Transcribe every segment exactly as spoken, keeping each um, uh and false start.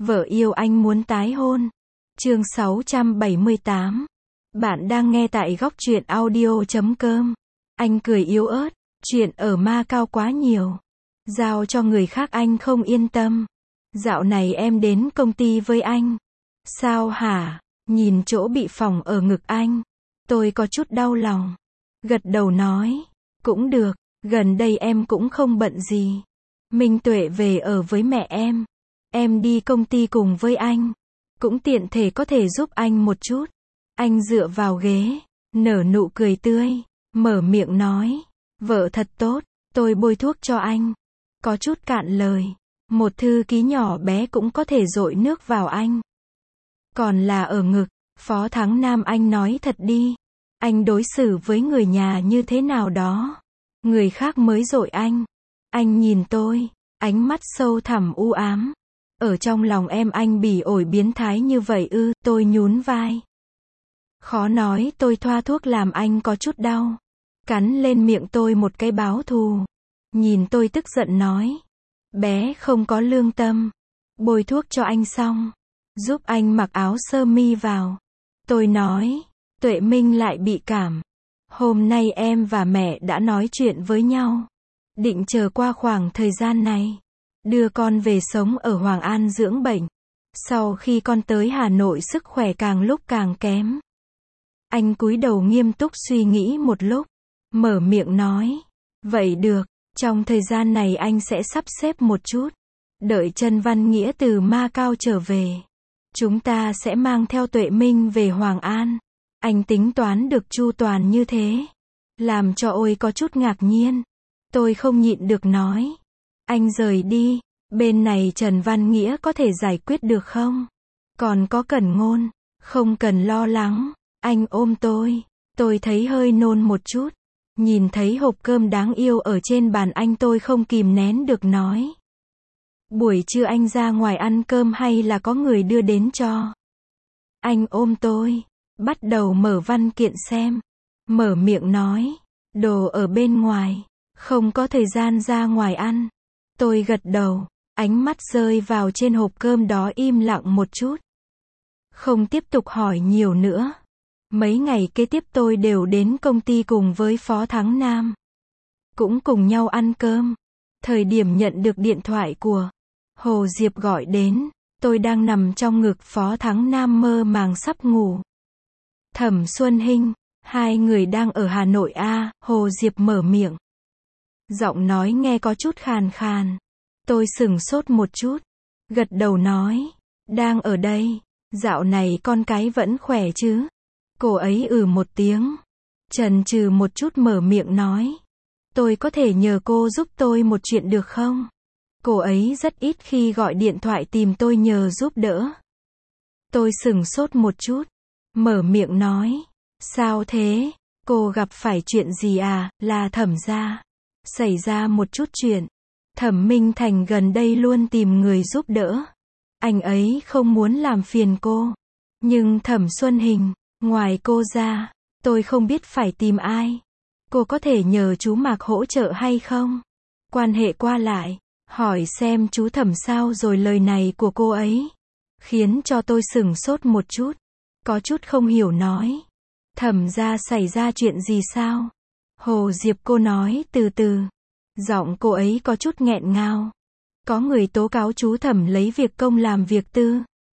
Vợ yêu anh muốn tái hôn. Chương sáu trăm bảy mươi tám. Bạn đang nghe tại góc truyện audio chấm com. Anh cười yếu ớt, chuyện ở Macau quá nhiều. Giao cho người khác anh không yên tâm. Dạo này em đến công ty với anh. Sao hả? Nhìn chỗ bị phỏng ở ngực anh. Tôi có chút đau lòng. Gật đầu nói. Cũng được, gần đây em cũng không bận gì. Minh Tuệ về ở với mẹ em. Em đi công ty cùng với anh. Cũng tiện thể có thể giúp anh một chút. Anh dựa vào ghế, nở nụ cười tươi, mở miệng nói. Vợ thật tốt, tôi bôi thuốc cho anh. Có chút cạn lời. Một thư ký nhỏ bé cũng có thể dội nước vào anh. Còn là ở ngực, Phó Thắng Nam anh nói thật đi. Anh đối xử với người nhà như thế nào đó. Người khác mới dội anh. Anh nhìn tôi, ánh mắt sâu thẳm u ám. Ở trong lòng em anh bỉ ổi biến thái như vậy ư, tôi nhún vai. Khó nói, tôi thoa thuốc làm anh có chút đau. Cắn lên miệng tôi một cái báo thù. Nhìn tôi tức giận nói. Bé không có lương tâm. Bôi thuốc cho anh xong. Giúp anh mặc áo sơ mi vào. Tôi nói. Tuệ Minh lại bị cảm. Hôm nay em và mẹ đã nói chuyện với nhau. Định chờ qua khoảng thời gian này. Đưa con về sống ở Hoàng An dưỡng bệnh. Sau khi con tới Hà Nội sức khỏe càng lúc càng kém. Anh cúi đầu nghiêm túc suy nghĩ một lúc. Mở miệng nói. Vậy được, trong thời gian này anh sẽ sắp xếp một chút. Đợi Trần Văn Nghĩa từ Macau trở về. Chúng ta sẽ mang theo Tuệ Minh về Hoàng An. Anh tính toán được chu toàn như thế. Làm cho ôi có chút ngạc nhiên. Tôi không nhịn được nói. Anh rời đi, bên này Trần Văn Nghĩa có thể giải quyết được không? Còn có Cẩn Ngôn, không cần lo lắng. Anh ôm tôi, tôi thấy hơi nôn một chút. Nhìn thấy hộp cơm đáng yêu ở trên bàn anh tôi không kìm nén được nói. Buổi trưa anh ra ngoài ăn cơm hay là có người đưa đến cho? Anh ôm tôi, bắt đầu mở văn kiện xem. Mở miệng nói, đồ ở bên ngoài, không có thời gian ra ngoài ăn. Tôi gật đầu, ánh mắt rơi vào trên hộp cơm đó im lặng một chút. Không tiếp tục hỏi nhiều nữa. Mấy ngày kế tiếp tôi đều đến công ty cùng với Phó Thắng Nam. Cũng cùng nhau ăn cơm. Thời điểm nhận được điện thoại của Hồ Diệp gọi đến, tôi đang nằm trong ngực Phó Thắng Nam mơ màng sắp ngủ. Thẩm Xuân Hinh, hai người đang ở Hà Nội à, Hồ Diệp mở miệng. Giọng nói nghe có chút khàn khàn. Tôi sửng sốt một chút. Gật đầu nói. Đang ở đây. Dạo này con cái vẫn khỏe chứ? Cô ấy ừ một tiếng. Chần chừ một chút mở miệng nói. Tôi có thể nhờ cô giúp tôi một chuyện được không? Cô ấy rất ít khi gọi điện thoại tìm tôi nhờ giúp đỡ. Tôi sửng sốt một chút. Mở miệng nói. Sao thế? Cô gặp phải chuyện gì à? Là Thẩm gia. Xảy ra một chút chuyện. Thẩm Minh Thành gần đây luôn tìm người giúp đỡ. Anh ấy không muốn làm phiền cô. Nhưng Thẩm Xuân Hình, ngoài cô ra, tôi không biết phải tìm ai. Cô có thể nhờ chú Mạc hỗ trợ hay không? Quan hệ qua lại, hỏi xem chú Thẩm sao rồi lời này của cô ấy. Khiến cho tôi sửng sốt một chút. Có chút không hiểu nói. Thẩm gia xảy ra chuyện gì sao? Hồ Diệp cô nói từ từ. Giọng cô ấy có chút nghẹn ngào. Có người tố cáo chú Thẩm lấy việc công làm việc tư.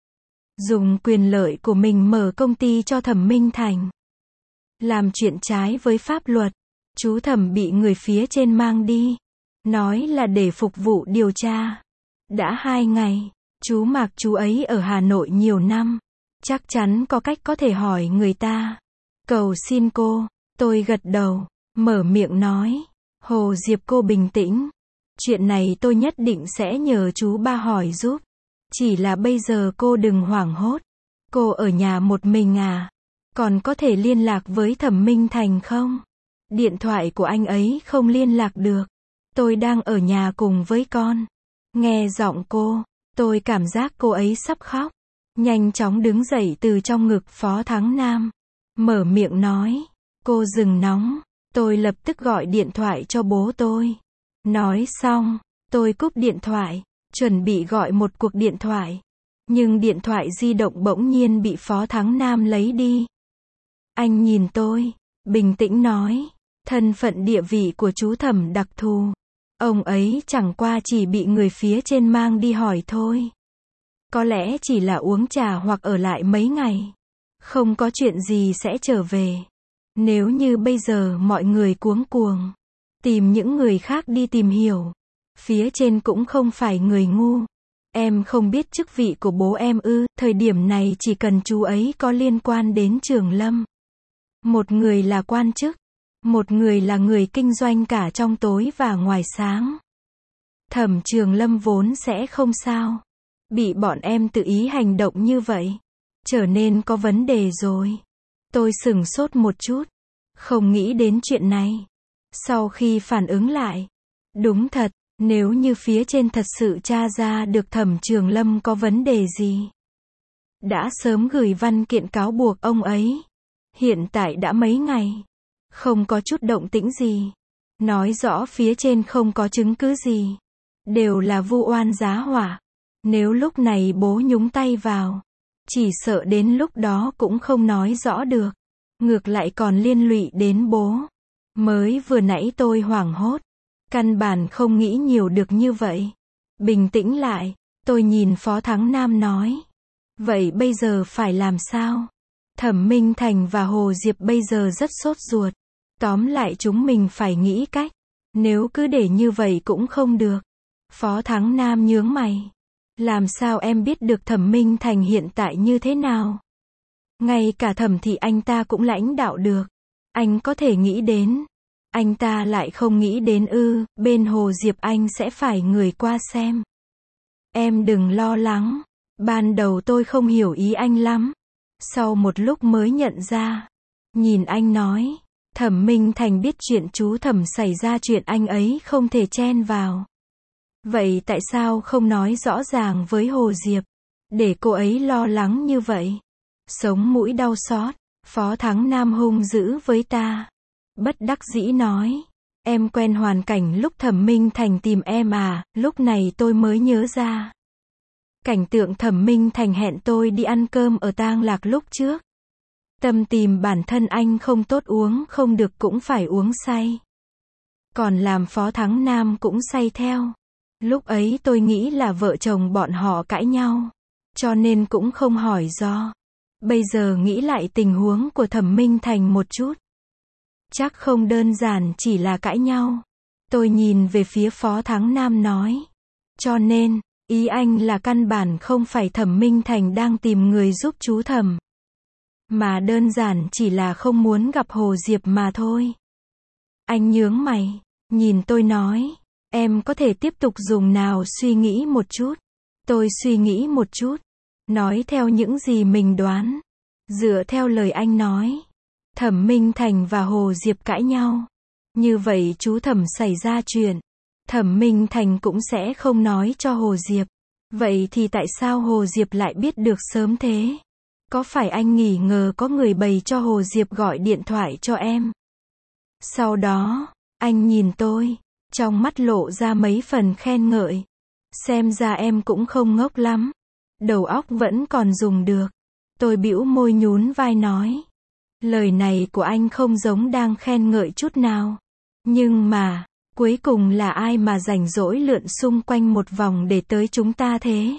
Dùng quyền lợi của mình mở công ty cho Thẩm Minh Thành. Làm chuyện trái với pháp luật. Chú Thẩm bị người phía trên mang đi. Nói là để phục vụ điều tra. Đã hai ngày, chú Mạc chú ấy ở Hà Nội nhiều năm. Chắc chắn có cách có thể hỏi người ta. Cầu xin cô, tôi gật đầu. Mở miệng nói. Hồ Diệp cô bình tĩnh. Chuyện này tôi nhất định sẽ nhờ chú ba hỏi giúp. Chỉ là bây giờ cô đừng hoảng hốt. Cô ở nhà một mình à? Còn có thể liên lạc với Thẩm Minh Thành không? Điện thoại của anh ấy không liên lạc được. Tôi đang ở nhà cùng với con. Nghe giọng cô, tôi cảm giác cô ấy sắp khóc. Nhanh chóng đứng dậy từ trong ngực Phó Thắng Nam. Mở miệng nói. Cô dừng nóng. Tôi lập tức gọi điện thoại cho bố tôi. Nói xong, tôi cúp điện thoại, chuẩn bị gọi một cuộc điện thoại. Nhưng điện thoại di động bỗng nhiên bị Phó Thắng Nam lấy đi. Anh nhìn tôi, bình tĩnh nói, thân phận địa vị của chú Thẩm đặc thù. Ông ấy chẳng qua chỉ bị người phía trên mang đi hỏi thôi. Có lẽ chỉ là uống trà hoặc ở lại mấy ngày. Không có chuyện gì sẽ trở về. Nếu như bây giờ mọi người cuống cuồng, tìm những người khác đi tìm hiểu. Phía trên cũng không phải người ngu. Em không biết chức vị của bố em ư, thời điểm này chỉ cần chú ấy có liên quan đến Trường Lâm. Một người là quan chức, một người là người kinh doanh cả trong tối và ngoài sáng. Thẩm Trường Lâm vốn sẽ không sao. Bị bọn em tự ý hành động như vậy, trở nên có vấn đề rồi. Tôi sửng sốt một chút, không nghĩ đến chuyện này. Sau khi phản ứng lại, đúng thật, nếu như phía trên thật sự tra ra được Thẩm Trường Lâm có vấn đề gì, đã sớm gửi văn kiện cáo buộc ông ấy. Hiện tại đã mấy ngày, không có chút động tĩnh gì. Nói rõ phía trên không có chứng cứ gì. Đều là vu oan giá họa. Nếu lúc này bố nhúng tay vào, chỉ sợ đến lúc đó cũng không nói rõ được. Ngược lại còn liên lụy đến bố. Mới vừa nãy tôi hoảng hốt. Căn bản không nghĩ nhiều được như vậy. Bình tĩnh lại, tôi nhìn Phó Thắng Nam nói. Vậy bây giờ phải làm sao? Thẩm Minh Thành và Hồ Diệp bây giờ rất sốt ruột. Tóm lại chúng mình phải nghĩ cách. Nếu cứ để như vậy cũng không được. Phó Thắng Nam nhướng mày. Làm sao em biết được Thẩm Minh Thành hiện tại như thế nào? Ngay cả Thẩm thì anh ta cũng lãnh đạo được. Anh có thể nghĩ đến. Anh ta lại không nghĩ đến ư, bên Hồ Diệp anh sẽ phải người qua xem. Em đừng lo lắng. Ban đầu tôi không hiểu ý anh lắm. Sau một lúc mới nhận ra. Nhìn anh nói. Thẩm Minh Thành biết chuyện chú Thẩm xảy ra chuyện anh ấy không thể chen vào. Vậy tại sao không nói rõ ràng với Hồ Diệp? Để cô ấy lo lắng như vậy. Sống mũi đau xót. Phó Thắng Nam hung dữ với ta. Bất đắc dĩ nói. Em quen hoàn cảnh lúc Thẩm Minh Thành tìm em à, lúc này tôi mới nhớ ra. Cảnh tượng Thẩm Minh Thành hẹn tôi đi ăn cơm ở Tang Lạc lúc trước. Tâm tìm bản thân anh không tốt uống không được cũng phải uống say. Còn làm Phó Thắng Nam cũng say theo. Lúc ấy tôi nghĩ là vợ chồng bọn họ cãi nhau. Cho nên cũng không hỏi do. Bây giờ nghĩ lại tình huống của Thẩm Minh Thành một chút. Chắc không đơn giản chỉ là cãi nhau. Tôi nhìn về phía Phó Thắng Nam nói. Cho nên, ý anh là căn bản không phải Thẩm Minh Thành đang tìm người giúp chú Thẩm. Mà đơn giản chỉ là không muốn gặp Hồ Diệp mà thôi. Anh nhướng mày, nhìn tôi nói. Em có thể tiếp tục dùng nào suy nghĩ một chút. Tôi suy nghĩ một chút. Nói theo những gì mình đoán. Dựa theo lời anh nói. Thẩm Minh Thành và Hồ Diệp cãi nhau. Như vậy chú Thẩm xảy ra chuyện. Thẩm Minh Thành cũng sẽ không nói cho Hồ Diệp. Vậy thì tại sao Hồ Diệp lại biết được sớm thế? Có phải anh nghi ngờ có người bày cho Hồ Diệp gọi điện thoại cho em? Sau đó, anh nhìn tôi. Trong mắt lộ ra mấy phần khen ngợi. Xem ra em cũng không ngốc lắm. Đầu óc vẫn còn dùng được. Tôi bĩu môi nhún vai nói. Lời này của anh không giống đang khen ngợi chút nào. Nhưng mà, cuối cùng là ai mà rảnh rỗi lượn xung quanh một vòng để tới chúng ta thế?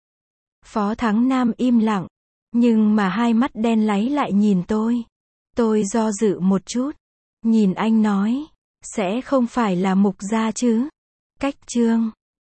Phó Thắng Nam im lặng. Nhưng mà hai mắt đen láy lại nhìn tôi. Tôi do dự một chút. Nhìn anh nói. Sẽ không phải là Mục Gia chứ? Cách chương